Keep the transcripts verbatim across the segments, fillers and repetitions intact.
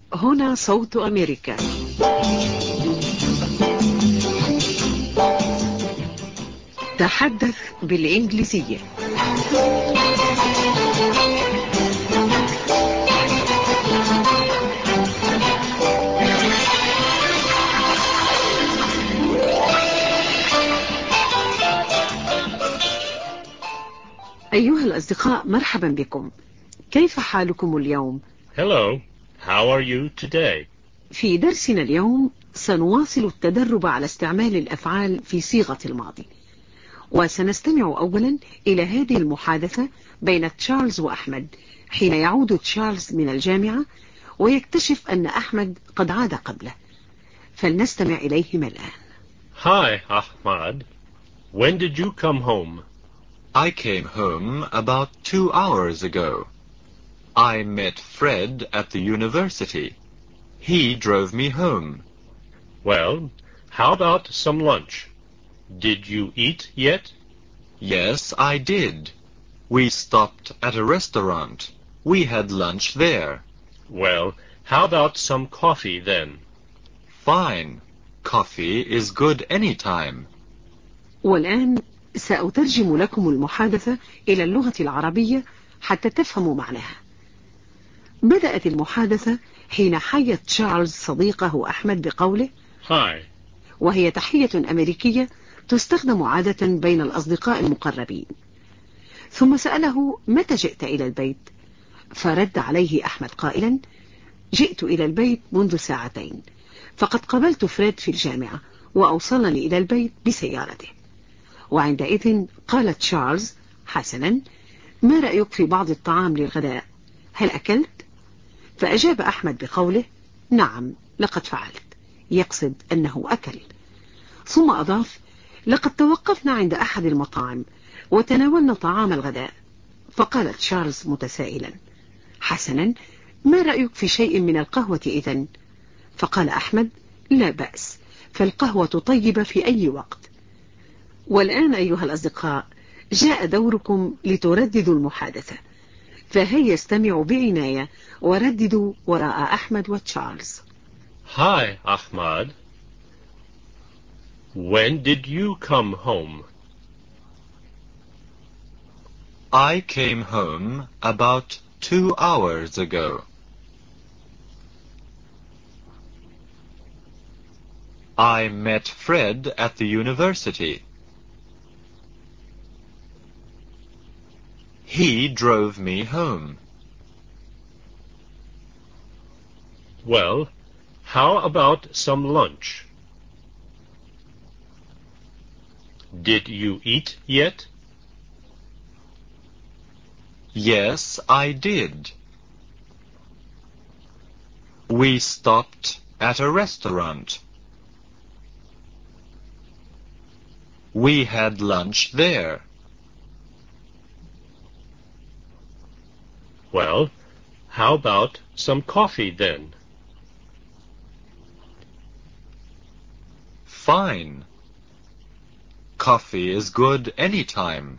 هنا صوت أمريكا. تحدث بالإنجليزية. أيها الأصدقاء، مرحبا بكم. كيف حالكم اليوم؟ Hello, how are you today? في درسنا اليوم سنواصل التدرب على استعمال الأفعال في صيغة الماضي، وسنستمع أولا إلى هذه المحادثة بين تشارلز وأحمد حين يعود تشارلز من الجامعة ويكتشف أن أحمد قد عاد قبله. فلنستمع إليهما الآن. Hi, Ahmad. When did you come home? I came home about two hours ago. I met Fred at the university. He drove me home. Well, how about some lunch? Did you eat yet? Yes, I did. We stopped at a restaurant. We had lunch there. Well, how about some coffee then? Fine. Coffee is good any time. والآن سأترجم لكم المحادثة إلى اللغة العربية حتى تفهموا معناها. بدأت المحادثة حين حيا تشارلز صديقه أحمد بقوله Hi. وهي تحية أمريكية تستخدم عادة بين الأصدقاء المقربين. ثم سأله متى جئت إلى البيت؟ فرد عليه أحمد قائلا جئت إلى البيت منذ ساعتين، فقد قابلت فريد في الجامعة وأوصلني إلى البيت بسيارته. وعندئذ قال تشارلز حسنا، ما رأيك في بعض الطعام للغداء؟ هل أكلت؟ فأجاب أحمد بقوله نعم لقد فعلت، يقصد أنه أكل. ثم أضاف لقد توقفنا عند أحد المطاعم وتناولنا طعام الغداء. فقال تشارلز متسائلا حسنا، ما رأيك في شيء من القهوة إذن؟ فقال أحمد لا بأس، فالقهوة طيبة في أي وقت. والآن أيها الأصدقاء جاء دوركم لترددوا المحادثة، فهيا استمعوا بعناية ورددوا وراء أحمد وتشارلز. Hi, Ahmad. When did you come home? I came home about two hours ago. I met Fred at the university. He drove me home. Well, how about some lunch? Did you eat yet? Yes, I did. We stopped at a restaurant. We had lunch there. Well, how about some coffee then? Fine. Coffee is good any time.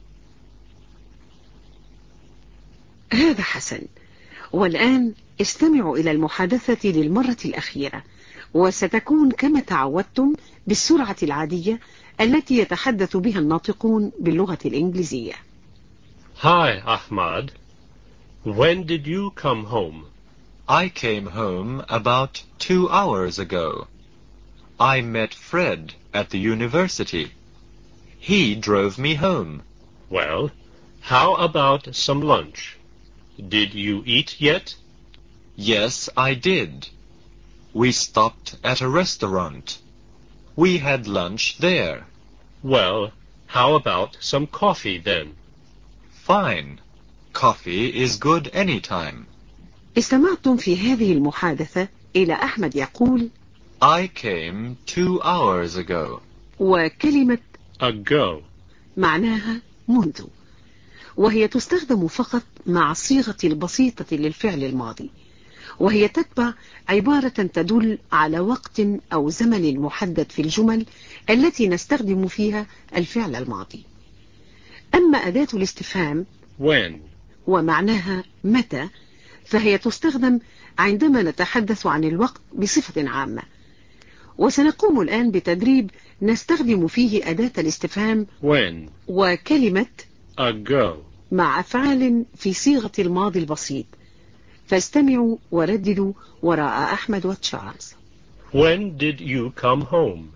هذا حسن. والآن استمعوا إلى المحادثة للمرة الأخيرة، وستكون كما تعودتم بالسرعة العادية التي يتحدث بها الناطقون باللغة الإنجليزية. Hi, Ahmad. When did you come home? I came home about two hours ago. I met Fred at the university. He drove me home. Well, how about some lunch? Did you eat yet? Yes, I did. We stopped at a restaurant. We had lunch there. Well, how about some coffee then? Fine. Coffee is good any time. استمعتم في هذه المحادثة إلى أحمد يقول I came two hours ago. وكلمة Ago. معناها منذ، وهي تستخدم فقط مع الصيغة البسيطة للفعل الماضي، وهي تتبع عبارة تدل على وقت أو زمن محدد في الجمل التي نستخدم فيها الفعل الماضي. أما أداة الاستفهام When. ومعناها متى، فهي تستخدم عندما نتحدث عن الوقت بصفة عامة. وسنقوم الآن بتدريب نستخدم فيه أداة الاستفهام when, وكلمة ago. مع أفعال في صيغة الماضي البسيط. فاستمعوا ورددوا وراء أحمد وتشارلز. When did you come home?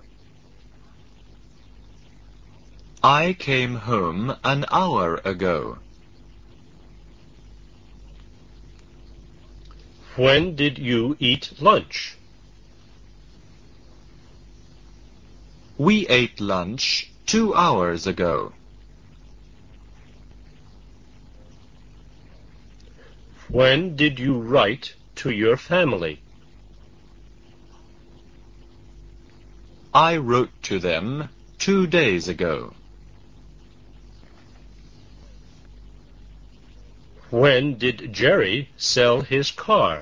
I came home an hour ago. When did you eat lunch? We ate lunch two hours ago. When did you write to your family? I wrote to them two days ago. When did Jerry sell his car?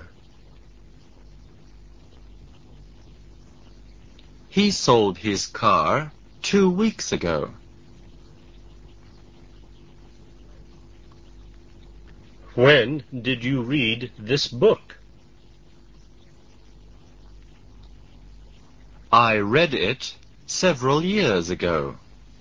He sold his car two weeks ago. When did you read this book? I read it several years ago.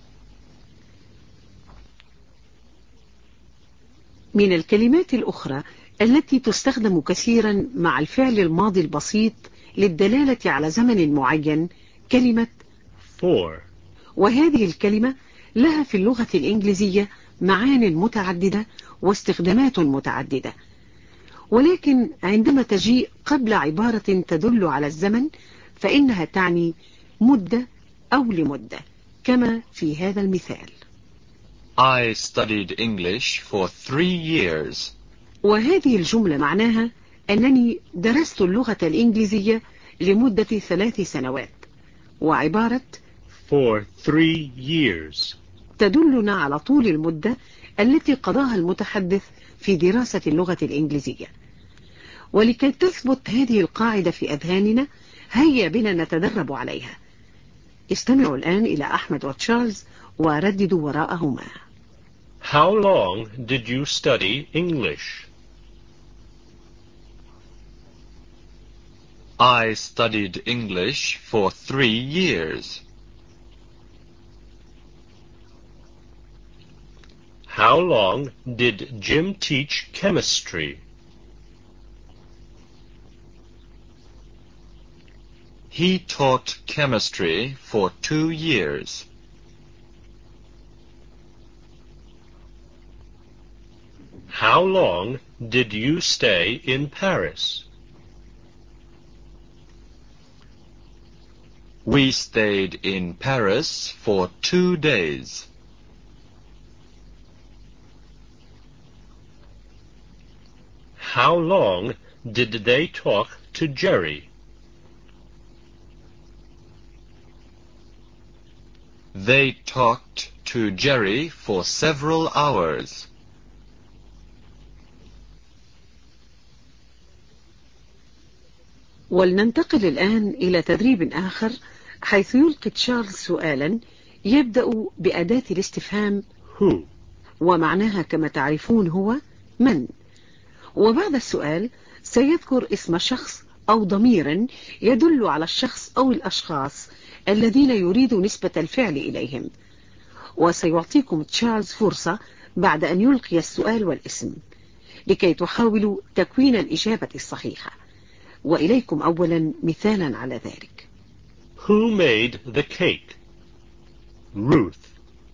من الكلمات الأخرى التي تستخدم كثيرا مع الفعل الماضي البسيط للدلالة على زمن معين كلمة for. وهذه الكلمة لها في اللغة الإنجليزية معان متعددة واستخدامات متعددة، ولكن عندما تجيء قبل عبارة تدل على الزمن فإنها تعني مدة أو لمدة، كما في هذا المثال. I studied English for three years. وهذه الجملة معناها أنني درست اللغة الإنجليزية لمدة ثلاث سنوات، وعبارة for three years تدلنا على طول المدة التي قضاها المتحدث في دراسة اللغة الإنجليزية. ولكي تثبت هذه القاعدة في أذهاننا هيا بنا نتدرب عليها. استمعوا الآن إلى أحمد وتشارلز ورددوا وراءهما. How long did you study English? I studied English for three years. How long did Jim teach chemistry? He taught chemistry for two years. How long did you stay in Paris? We stayed in Paris for two days. How long did they talk to Jerry? They talked to Jerry for several hours. ولننتقل الآن إلى تدريب آخر حيث يلقي تشارلز سؤالا يبدأ بأداة الاستفهام who ومعناها كما تعرفون هو من، وبعد السؤال سيذكر اسم شخص أو ضمير يدل على الشخص أو الأشخاص الذين يريد نسبة الفعل إليهم، وسيعطيكم تشارلز فرصة بعد أن يلقي السؤال والاسم لكي تحاولوا تكوين الإجابة الصحيحة. وإليكم أولا مثالا على ذلك. Who made the cake? Ruth.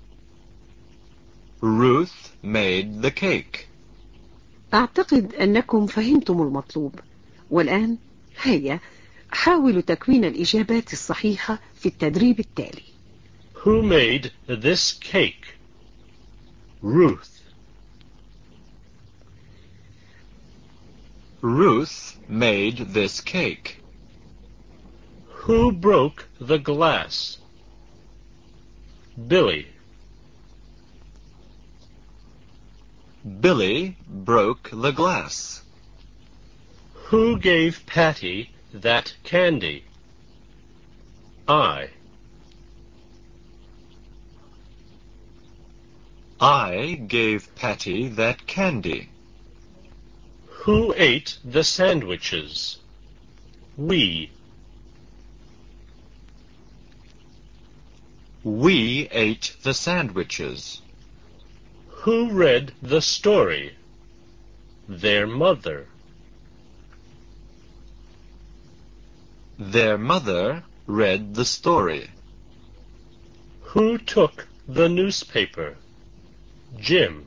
Ruth made the cake. أعتقد أنكم فهمتم المطلوب، والآن هيا حاولوا تكوين الإجابات الصحيحة في التدريب التالي. Who made this cake? Ruth. Ruth made this cake. Who broke the glass? Billy. Billy broke the glass. Who gave Patty that candy? I. I gave Patty that candy. Who ate the sandwiches? We. We ate the sandwiches. Who read the story? Their mother. Their mother read the story. Who took the newspaper? Jim.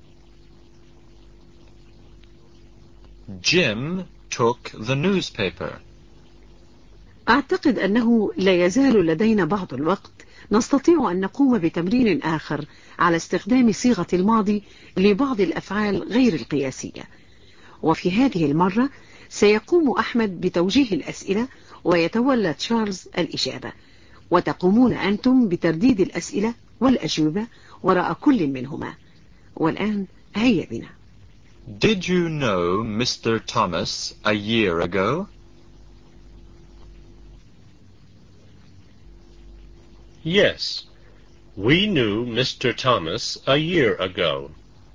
Jim took the newspaper. أعتقد أنه لا يزال لدينا بعض الوقت نستطيع أن نقوم بتمرين آخر على استخدام صيغة الماضي لبعض الأفعال غير القياسية. وفي هذه المرة سيقوم أحمد بتوجيه الأسئلة ويتولى تشارلز الإجابة، وتقومون أنتم بترديد الأسئلة والأجوبة وراء كل منهما. والآن هيا بنا. Did you know Mister Thomas a year ago? Yes, we knew Mister Thomas a year ago.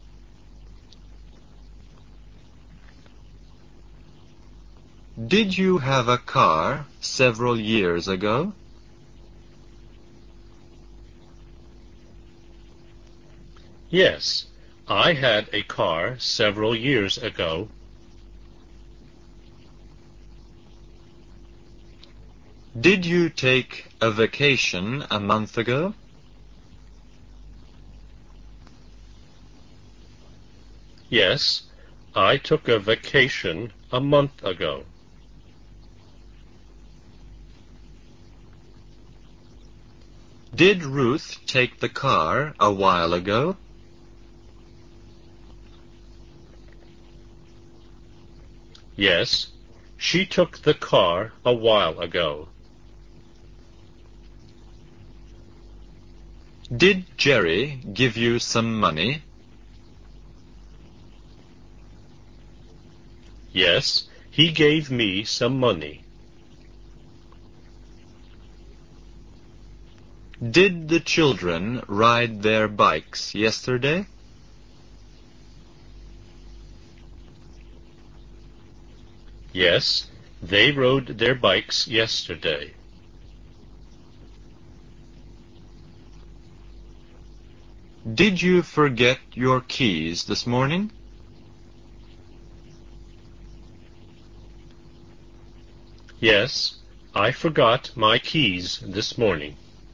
Did you have a car several years ago? Yes, I had a car several years ago. Did you take a vacation a month ago? Yes, I took a vacation a month ago. Did Ruth take the car a while ago? Yes, she took the car a while ago. Did Jerry give you some money? Yes, he gave me some money. Did the children ride their bikes yesterday? Yes, they rode their bikes yesterday. Did you forget your keys this morning? Yes, I forgot my keys this morning.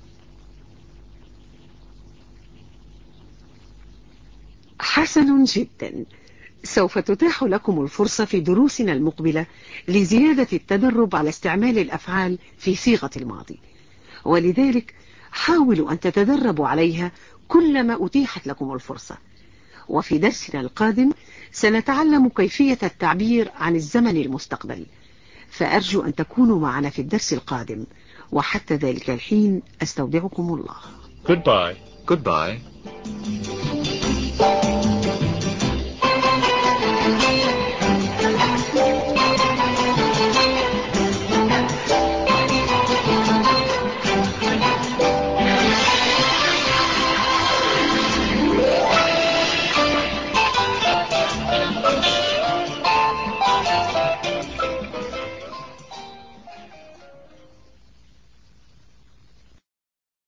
حسن جدا. سوف تتاح لكم الفرصة في دروسنا المقبلة لزيادة التدرب على استعمال الأفعال في صيغة الماضي، ولذلك حاولوا أن تتدربوا عليها كلما أتيحت لكم الفرصة. وفي درسنا القادم سنتعلم كيفية التعبير عن الزمن المستقبل، فأرجو أن تكونوا معنا في الدرس القادم، وحتى ذلك الحين أستودعكم الله. Goodbye. Goodbye.